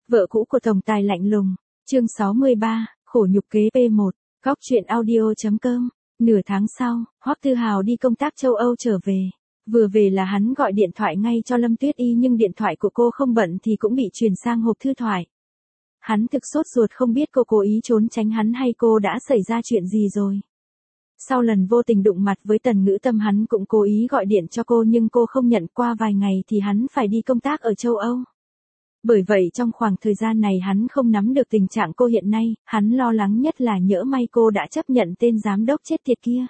Vợ cũ của tổng tài lạnh lùng. Chương 63, khổ nhục kế P1, góc truyện audio.com. Nửa tháng sau, Hoắc Tư Hào đi công tác châu Âu trở về. Vừa về là hắn gọi điện thoại ngay cho Lâm Tuyết Y nhưng điện thoại của cô không bận thì cũng bị chuyển sang hộp thư thoại. Hắn thực sốt ruột không biết cô cố ý trốn tránh hắn hay cô đã xảy ra chuyện gì rồi. Sau lần vô tình đụng mặt với Tần Ngữ Tâm hắn cũng cố ý gọi điện cho cô nhưng cô không nhận, qua vài ngày thì hắn phải đi công tác ở châu Âu. Bởi vậy trong khoảng thời gian này hắn không nắm được tình trạng cô hiện nay, hắn lo lắng nhất là nhỡ may cô đã chấp nhận tên giám đốc chết tiệt kia.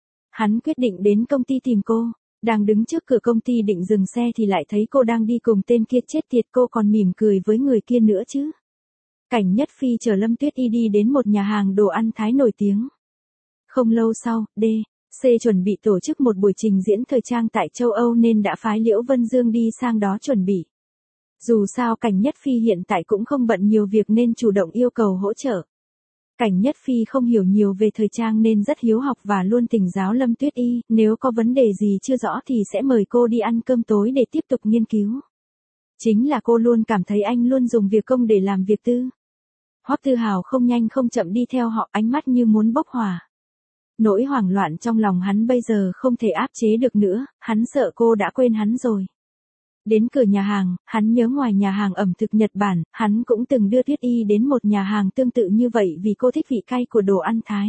Hắn quyết định đến công ty tìm cô, đang đứng trước cửa công ty định dừng xe thì lại thấy cô đang đi cùng tên kia chết tiệt, cô còn mỉm cười với người kia nữa chứ. Cảnh Nhất Phi chở Lâm Tuyết Y đi đến một nhà hàng đồ ăn Thái nổi tiếng. Không lâu sau, D.C. chuẩn bị tổ chức một buổi trình diễn thời trang tại châu Âu nên đã phái Liễu Vân Dương đi sang đó chuẩn bị. Dù sao Cảnh Nhất Phi hiện tại cũng không bận nhiều việc nên chủ động yêu cầu hỗ trợ. Cảnh Nhất Phi không hiểu nhiều về thời trang nên rất hiếu học và luôn thỉnh giáo Lâm Tuyết Y, nếu có vấn đề gì chưa rõ thì sẽ mời cô đi ăn cơm tối để tiếp tục nghiên cứu. Chính là cô luôn cảm thấy anh luôn dùng việc công để làm việc tư. Hoắc Tư Hào không nhanh không chậm đi theo họ, ánh mắt như muốn bốc hỏa. Nỗi hoảng loạn trong lòng hắn bây giờ không thể áp chế được nữa, hắn sợ cô đã quên hắn rồi. Đến cửa nhà hàng, hắn nhớ ngoài nhà hàng ẩm thực Nhật Bản, hắn cũng từng đưa Tuyết Y đến một nhà hàng tương tự như vậy vì cô thích vị cay của đồ ăn Thái.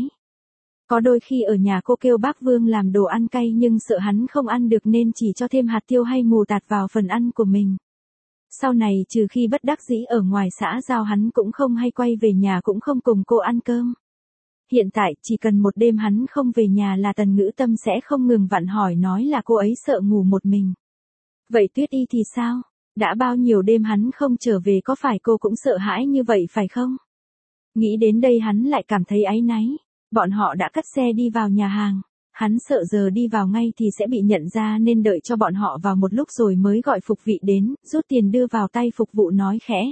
Có đôi khi ở nhà cô kêu bác Vương làm đồ ăn cay nhưng sợ hắn không ăn được nên chỉ cho thêm hạt tiêu hay mù tạt vào phần ăn của mình. Sau này trừ khi bất đắc dĩ ở ngoài xã giao hắn cũng không hay quay về nhà, cũng không cùng cô ăn cơm. Hiện tại chỉ cần một đêm hắn không về nhà là Tần Ngữ Tâm sẽ không ngừng vặn hỏi nói là cô ấy sợ ngủ một mình. Vậy Tuyết Y thì sao? Đã bao nhiêu đêm hắn không trở về, có phải cô cũng sợ hãi như vậy phải không? Nghĩ đến đây hắn lại cảm thấy áy náy. Bọn họ đã cắt xe đi vào nhà hàng. Hắn sợ giờ đi vào ngay thì sẽ bị nhận ra nên đợi cho bọn họ vào một lúc rồi mới gọi phục vị đến, rút tiền đưa vào tay phục vụ nói khẽ.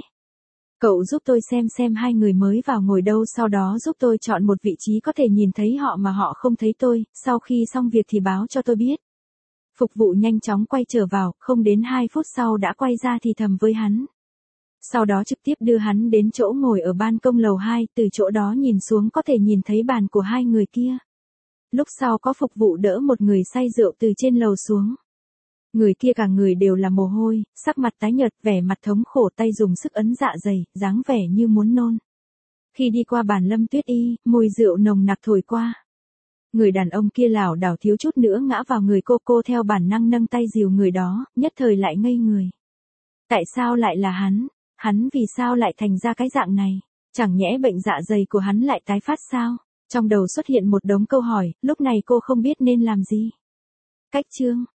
Cậu giúp tôi xem hai người mới vào ngồi đâu, sau đó giúp tôi chọn một vị trí có thể nhìn thấy họ mà họ không thấy tôi, sau khi xong việc thì báo cho tôi biết. Phục vụ nhanh chóng quay trở vào, không đến 2 phút sau đã quay ra thì thầm với hắn. Sau đó trực tiếp đưa hắn đến chỗ ngồi ở ban công lầu 2, từ chỗ đó nhìn xuống có thể nhìn thấy bàn của hai người kia. Lúc sau có phục vụ đỡ một người say rượu từ trên lầu xuống. Người kia cả người đều là mồ hôi, sắc mặt tái nhợt, vẻ mặt thống khổ, tay dùng sức ấn dạ dày, dáng vẻ như muốn nôn. Khi đi qua bàn Lâm Tuyết Y, mùi rượu nồng nặc thổi qua. Người đàn ông kia lảo đảo thiếu chút nữa ngã vào người cô theo bản năng nâng tay dìu người đó, nhất thời lại ngây người. Tại sao lại là hắn? Hắn vì sao lại thành ra cái dạng này? Chẳng nhẽ bệnh dạ dày của hắn lại tái phát sao? Trong đầu xuất hiện một đống câu hỏi, lúc này cô không biết nên làm gì. Cách chương